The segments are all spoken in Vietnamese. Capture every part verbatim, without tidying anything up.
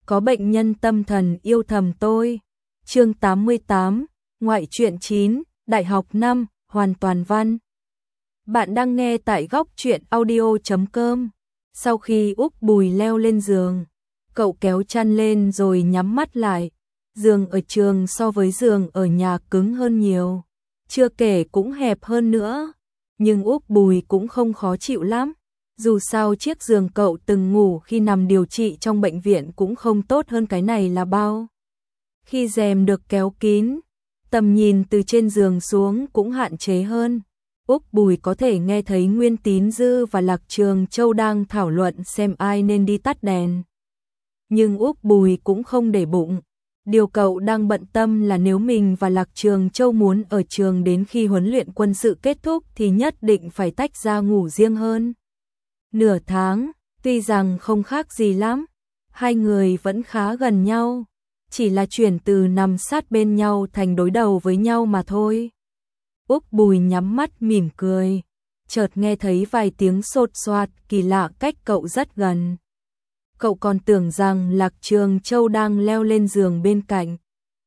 có bệnh nhân tâm thần yêu thầm tôi. Chương tám mươi tám, ngoại truyện chín, đại học năm, hoàn toàn văn. Bạn đang nghe tại góc truyện audio chấm com. Sau khi Úc Bùi leo lên giường, cậu kéo chăn lên rồi nhắm mắt lại. Giường ở trường so với giường ở nhà cứng hơn nhiều, chưa kể cũng hẹp hơn nữa. Nhưng Úc Bùi cũng không khó chịu lắm. Dù sao chiếc giường cậu từng ngủ khi nằm điều trị trong bệnh viện cũng không tốt hơn cái này là bao. Khi rèm được kéo kín, tầm nhìn từ trên giường xuống cũng hạn chế hơn. Úc Bùi có thể nghe thấy Nguyên Tín Dư và Lạc Trường Châu đang thảo luận xem ai nên đi tắt đèn. Nhưng Úc Bùi cũng không để bụng. Điều cậu đang bận tâm là nếu mình và Lạc Trường Châu muốn ở trường đến khi huấn luyện quân sự kết thúc thì nhất định phải tách ra ngủ riêng hơn. Nửa tháng, tuy rằng không khác gì lắm, hai người vẫn khá gần nhau, chỉ là chuyển từ nằm sát bên nhau thành đối đầu với nhau mà thôi. Úc Bùi nhắm mắt mỉm cười, chợt nghe thấy vài tiếng sột soạt kỳ lạ cách cậu rất gần. Cậu còn tưởng rằng Lạc Trường Châu đang leo lên giường bên cạnh.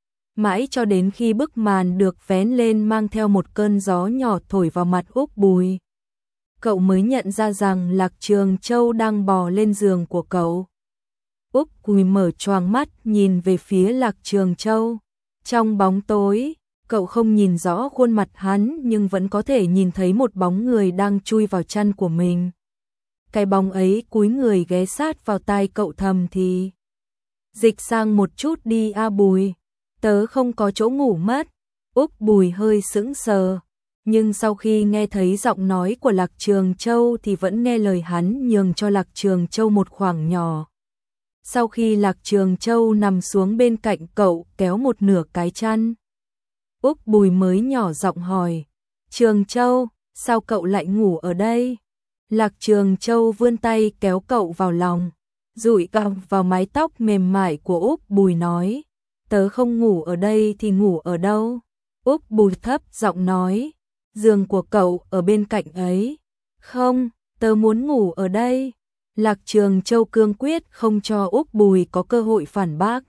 Mãi cho đến khi bức màn được vén lên mang theo một cơn gió nhỏ thổi vào mặt Úc Bùi, cậu mới nhận ra rằng Lạc Trường Châu đang bò lên giường của cậu. Úc Bùi mở choàng mắt nhìn về phía Lạc Trường Châu. Trong bóng tối, cậu không nhìn rõ khuôn mặt hắn nhưng vẫn có thể nhìn thấy một bóng người đang chui vào chăn của mình. Cái bóng ấy cúi người ghé sát vào tai cậu thầm thì: "Dịch sang một chút đi a Bùi, tớ không có chỗ ngủ mất." Úc Bùi hơi sững sờ, nhưng sau khi nghe thấy giọng nói của Lạc Trường Châu thì vẫn nghe lời hắn nhường cho Lạc Trường Châu một khoảng nhỏ. Sau khi Lạc Trường Châu nằm xuống bên cạnh cậu kéo một nửa cái chăn, Úc Bùi mới nhỏ giọng hỏi: "Trường Châu, sao cậu lại ngủ ở đây?" Lạc Trường Châu vươn tay kéo cậu vào lòng, dụi cằm vào mái tóc mềm mại của Úc Bùi nói: "Tớ không ngủ ở đây thì ngủ ở đâu?" Úc Bùi thấp giọng nói: "Giường của cậu ở bên cạnh ấy." "Không, tớ muốn ngủ ở đây." Lạc Trường Châu cương quyết không cho Úc Bùi có cơ hội phản bác.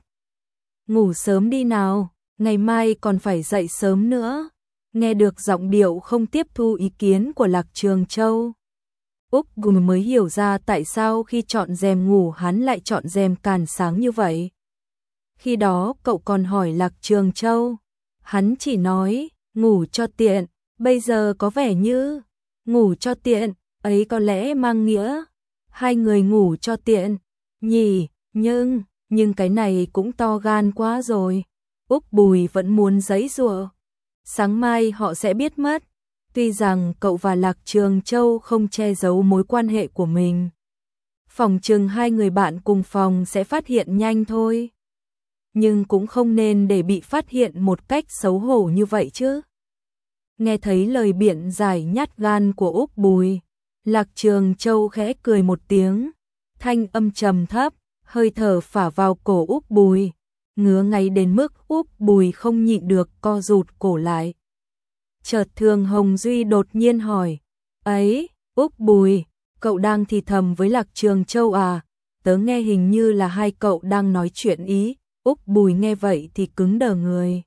"Ngủ sớm đi nào, ngày mai còn phải dậy sớm nữa." Nghe được giọng điệu không tiếp thu ý kiến của Lạc Trường Châu, Úc Bùi mới hiểu ra tại sao khi chọn rèm ngủ hắn lại chọn rèm càn sáng như vậy. Khi đó cậu còn hỏi Lạc Trường Châu, hắn chỉ nói ngủ cho tiện, bây giờ có vẻ như ngủ cho tiện ấy có lẽ mang nghĩa hai người ngủ cho tiện nhỉ, nhưng nhưng cái này cũng to gan quá rồi. Úc Bùi vẫn muốn giãy giụa. Sáng mai họ sẽ biết mất. Tuy rằng cậu và Lạc Trường Châu không che giấu mối quan hệ của mình, phòng chừng hai người bạn cùng phòng sẽ phát hiện nhanh thôi. Nhưng cũng không nên để bị phát hiện một cách xấu hổ như vậy chứ. Nghe thấy lời biện giải nhát gan của Úc Bùi, Lạc Trường Châu khẽ cười một tiếng, thanh âm trầm thấp, hơi thở phả vào cổ Úc Bùi, ngứa ngáy đến mức Úc Bùi không nhịn được co rụt cổ lại. Chợt Thường Hồng Duy đột nhiên hỏi: "Ấy, Úc Bùi, cậu đang thì thầm với Lạc Trường Châu à? Tớ nghe hình như là hai cậu đang nói chuyện ý." Úc Bùi nghe vậy thì cứng đờ người.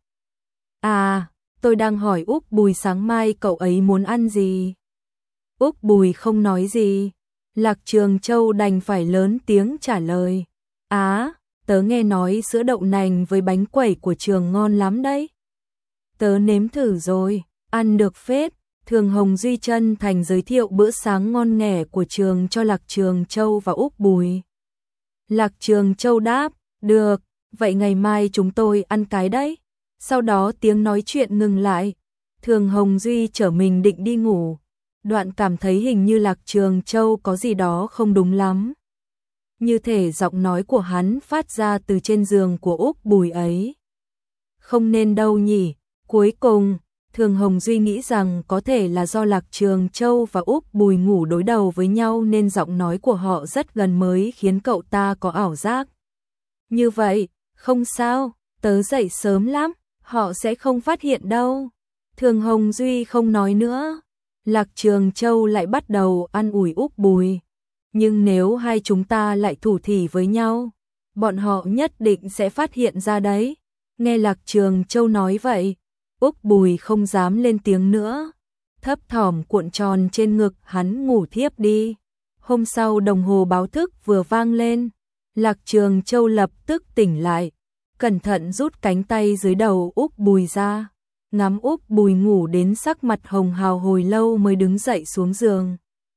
"À, tôi đang hỏi Úc Bùi sáng mai cậu ấy muốn ăn gì." Úc Bùi không nói gì. Lạc Trường Châu đành phải lớn tiếng trả lời: "Á, tớ nghe nói sữa đậu nành với bánh quẩy của trường ngon lắm đấy. Tớ nếm thử rồi, ăn được phết." Thường Hồng Duy chân thành giới thiệu bữa sáng ngon nghẻ của trường cho Lạc Trường Châu và Úc Bùi. Lạc Trường Châu đáp: "Được, vậy ngày mai chúng tôi ăn cái đấy." Sau đó tiếng nói chuyện ngừng lại. Thường Hồng Duy trở mình định đi ngủ, đoạn cảm thấy hình như Lạc Trường Châu có gì đó không đúng lắm. Như thể giọng nói của hắn phát ra từ trên giường của Úc Bùi ấy. Không nên đâu nhỉ. Cuối cùng, Thường Hồng Duy nghĩ rằng có thể là do Lạc Trường Châu và Úc Bùi ngủ đối đầu với nhau nên giọng nói của họ rất gần mới khiến cậu ta có ảo giác. Như vậy, không sao, tớ dậy sớm lắm, họ sẽ không phát hiện đâu. Thường Hồng Duy không nói nữa. Lạc Trường Châu lại bắt đầu an ủi Úc Bùi. Nhưng nếu hai chúng ta lại thủ thỉ với nhau, bọn họ nhất định sẽ phát hiện ra đấy. Nghe Lạc Trường Châu nói vậy, Úc Bùi không dám lên tiếng nữa, thấp thỏm cuộn tròn trên ngực hắn ngủ thiếp đi. Hôm sau đồng hồ báo thức vừa vang lên, Lạc Trường Châu lập tức tỉnh lại, cẩn thận rút cánh tay dưới đầu Úc Bùi ra, ngắm Úc Bùi ngủ đến sắc mặt hồng hào hồi lâu mới đứng dậy xuống giường.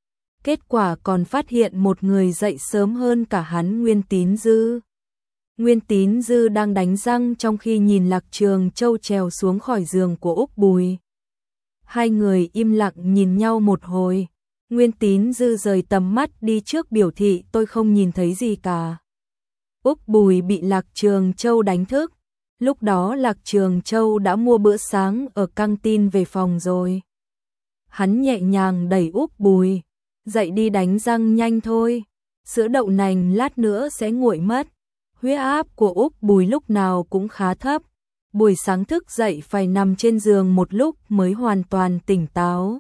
Kết quả còn phát hiện một người dậy sớm hơn cả hắn, Nguyên Tín Dư. Nguyên Tín Dư đang đánh răng trong khi nhìn Lạc Trường Châu trèo xuống khỏi giường của Úc Bùi. Hai người im lặng nhìn nhau một hồi. Nguyên Tín Dư rời tầm mắt đi trước biểu thị tôi không nhìn thấy gì cả. Úc Bùi bị Lạc Trường Châu đánh thức. Lúc đó Lạc Trường Châu đã mua bữa sáng ở căng tin về phòng rồi. Hắn nhẹ nhàng đẩy Úc Bùi. Dậy đi đánh răng nhanh thôi. Sữa đậu nành lát nữa sẽ nguội mất. Huyết áp của Úc Bùi lúc nào cũng khá thấp. Buổi sáng thức dậy phải nằm trên giường một lúc mới hoàn toàn tỉnh táo.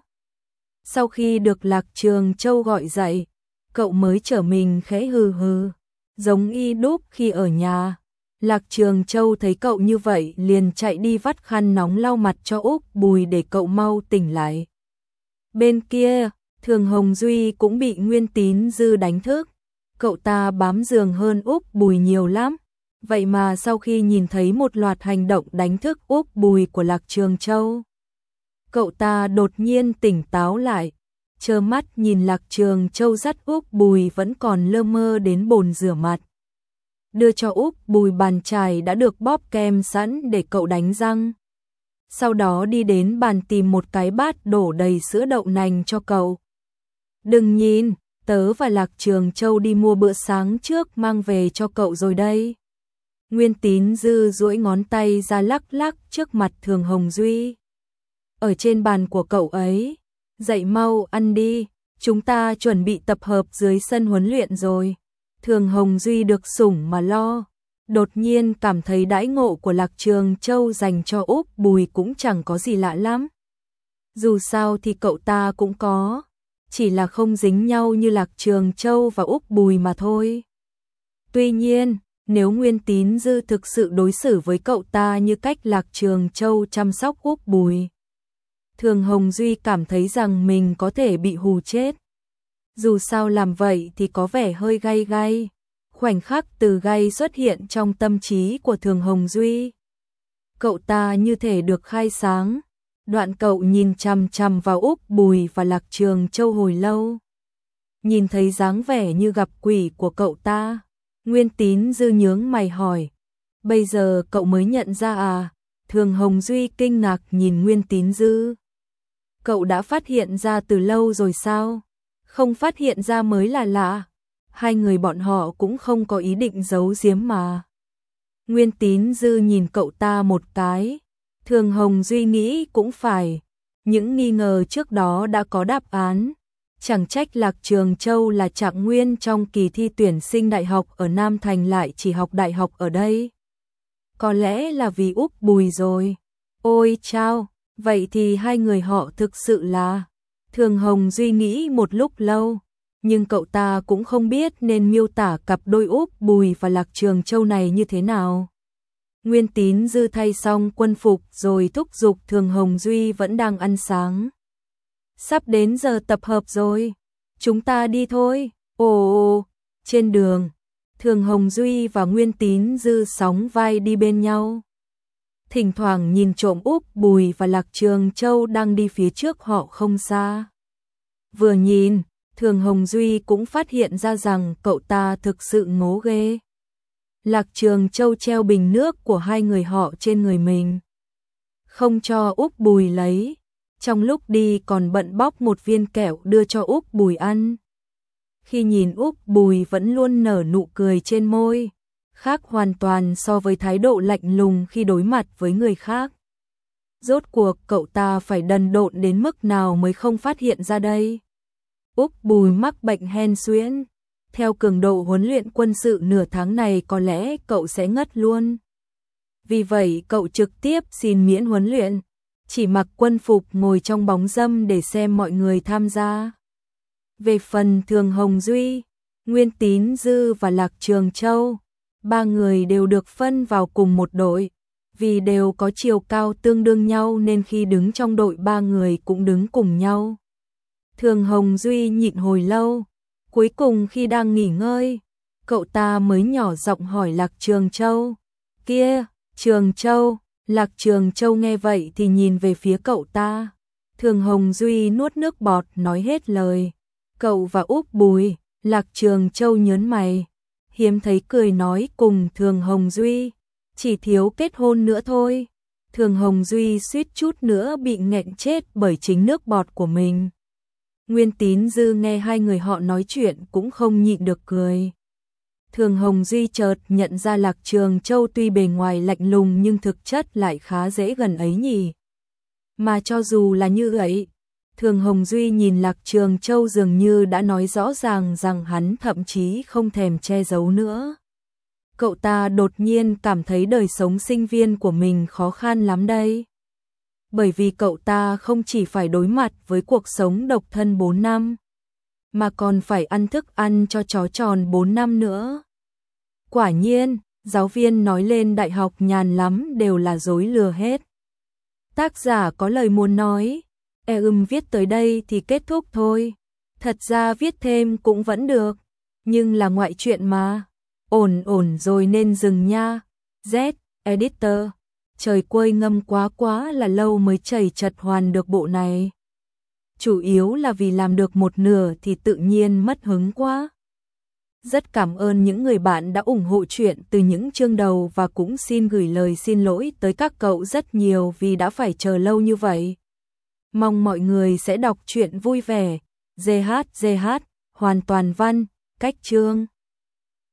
Sau khi được Lạc Trường Châu gọi dậy, cậu mới trở mình khẽ hừ hừ, giống y đúc khi ở nhà. Lạc Trường Châu thấy cậu như vậy liền chạy đi vắt khăn nóng lau mặt cho Úc Bùi để cậu mau tỉnh lại. Bên kia, Thường Hồng Duy cũng bị Nguyên Tín Dư đánh thức. Cậu ta bám giường hơn Úc Bùi nhiều lắm. Vậy mà sau khi nhìn thấy một loạt hành động đánh thức Úc Bùi của Lạc Trường Châu, cậu ta đột nhiên tỉnh táo lại, trơ mắt nhìn Lạc Trường Châu dắt Úc Bùi vẫn còn lơ mơ đến bồn rửa mặt. Đưa cho Úc Bùi bàn chải đã được bóp kem sẵn để cậu đánh răng. Sau đó đi đến bàn tìm một cái bát đổ đầy sữa đậu nành cho cậu. Đừng nhìn, tớ và Lạc Trường Châu đi mua bữa sáng trước mang về cho cậu rồi đây. Nguyên Tín Dư duỗi ngón tay ra lắc lắc trước mặt Thường Hồng Duy. Ở trên bàn của cậu ấy, dậy mau ăn đi, chúng ta chuẩn bị tập hợp dưới sân huấn luyện rồi. Thường Hồng Duy được sủng mà lo, đột nhiên cảm thấy đãi ngộ của Lạc Trường Châu dành cho Úc Bùi cũng chẳng có gì lạ lắm. Dù sao thì cậu ta cũng có, chỉ là không dính nhau như Lạc Trường Châu và Úc Bùi mà thôi. Tuy nhiên, nếu Nguyên Tín Dư thực sự đối xử với cậu ta như cách Lạc Trường Châu chăm sóc Úc Bùi, Thường Hồng Duy cảm thấy rằng mình có thể bị hù chết. Dù sao làm vậy thì có vẻ hơi gay gay. Khoảnh khắc từ gay xuất hiện trong tâm trí của Thường Hồng Duy. Cậu ta như thể được khai sáng. Đoạn cậu nhìn chằm chằm vào Úc Bùi và Lạc Trường Châu hồi lâu. Nhìn thấy dáng vẻ như gặp quỷ của cậu ta, Nguyên Tín Dư nhướng mày hỏi. Bây giờ cậu mới nhận ra à? Thường Hồng Duy kinh ngạc nhìn Nguyên Tín Dư. Cậu đã phát hiện ra từ lâu rồi sao? Không phát hiện ra mới là lạ. Hai người bọn họ cũng không có ý định giấu giếm mà. Nguyên Tín Dư nhìn cậu ta một cái. Thường Hồng Duy nghĩ cũng phải. Những nghi ngờ trước đó đã có đáp án. Chẳng trách Lạc Trường Châu là trạng nguyên trong kỳ thi tuyển sinh đại học ở Nam Thành lại chỉ học đại học ở đây. Có lẽ là vì Úc Bùi rồi. Ôi chao, vậy thì hai người họ thực sự là... Thường Hồng Duy nghĩ một lúc lâu, nhưng cậu ta cũng không biết nên miêu tả cặp đôi Úc Bùi và Lạc Trường Châu này như thế nào. Nguyên Tín Dư thay xong quân phục rồi thúc giục Thường Hồng Duy vẫn đang ăn sáng. Sắp đến giờ tập hợp rồi, chúng ta đi thôi. Ồ, trên đường, Thường Hồng Duy và Nguyên Tín Dư sóng vai đi bên nhau. Thỉnh thoảng nhìn trộm Úc Bùi và Lạc Trường Châu đang đi phía trước họ không xa. Vừa nhìn, Thường Hồng Duy cũng phát hiện ra rằng cậu ta thực sự ngố ghê. Lạc Trường Châu treo bình nước của hai người họ trên người mình, không cho Úc Bùi lấy. Trong lúc đi còn bận bóc một viên kẹo đưa cho Úc Bùi ăn. Khi nhìn Úc Bùi vẫn luôn nở nụ cười trên môi, khác hoàn toàn so với thái độ lạnh lùng khi đối mặt với người khác. Rốt cuộc cậu ta phải đần độn đến mức nào mới không phát hiện ra đây. Úc Bùi mắc bệnh hen suyễn. Theo cường độ huấn luyện quân sự nửa tháng này có lẽ cậu sẽ ngất luôn. Vì vậy cậu trực tiếp xin miễn huấn luyện, chỉ mặc quân phục ngồi trong bóng râm để xem mọi người tham gia. Về phần Thường Hồng Duy, Nguyên Tín Dư và Lạc Trường Châu, Ba người đều được phân vào cùng một đội, vì đều có chiều cao tương đương nhau nên khi đứng trong đội ba người cũng đứng cùng nhau. Thường Hồng Duy nhịn hồi lâu, cuối cùng khi đang nghỉ ngơi, cậu ta mới nhỏ giọng hỏi Lạc Trường Châu. Kia, Trường Châu, Lạc Trường Châu nghe vậy thì nhìn về phía cậu ta. Thường Hồng Duy nuốt nước bọt nói hết lời. Cậu và Úc Bùi, Lạc Trường Châu nhớn mày, hiếm thấy cười nói cùng Thường Hồng Duy, chỉ thiếu kết hôn nữa thôi. Thường Hồng Duy suýt chút nữa bị nghẹn chết bởi chính nước bọt của mình. Nguyên Tín Dư nghe hai người họ nói chuyện cũng không nhịn được cười. Thường Hồng Duy chợt nhận ra Lạc Trường Châu tuy bề ngoài lạnh lùng nhưng thực chất lại khá dễ gần ấy nhỉ. Mà cho dù là như vậy, Thường Hồng Duy nhìn Lạc Trường Châu dường như đã nói rõ ràng rằng hắn thậm chí không thèm che giấu nữa. Cậu ta đột nhiên cảm thấy đời sống sinh viên của mình khó khăn lắm đây. Bởi vì cậu ta không chỉ phải đối mặt với cuộc sống độc thân bốn năm, mà còn phải ăn thức ăn cho chó tròn bốn năm nữa. Quả nhiên, giáo viên nói lên đại học nhàn lắm đều là dối lừa hết. Tác giả có lời muốn nói, e ừm viết tới đây thì kết thúc thôi. Thật ra viết thêm cũng vẫn được, nhưng là ngoại truyện mà. Ổn ổn rồi nên dừng nha. Z, Editor. Trời quơi ngâm quá quá là lâu mới chảy chật hoàn được bộ này. Chủ yếu là vì làm được một nửa thì tự nhiên mất hứng quá. Rất cảm ơn những người bạn đã ủng hộ chuyện từ những chương đầu và cũng xin gửi lời xin lỗi tới các cậu rất nhiều vì đã phải chờ lâu như vậy. Mong mọi người sẽ đọc truyện vui vẻ. giê hát giê hát, hoàn toàn văn, cách chương.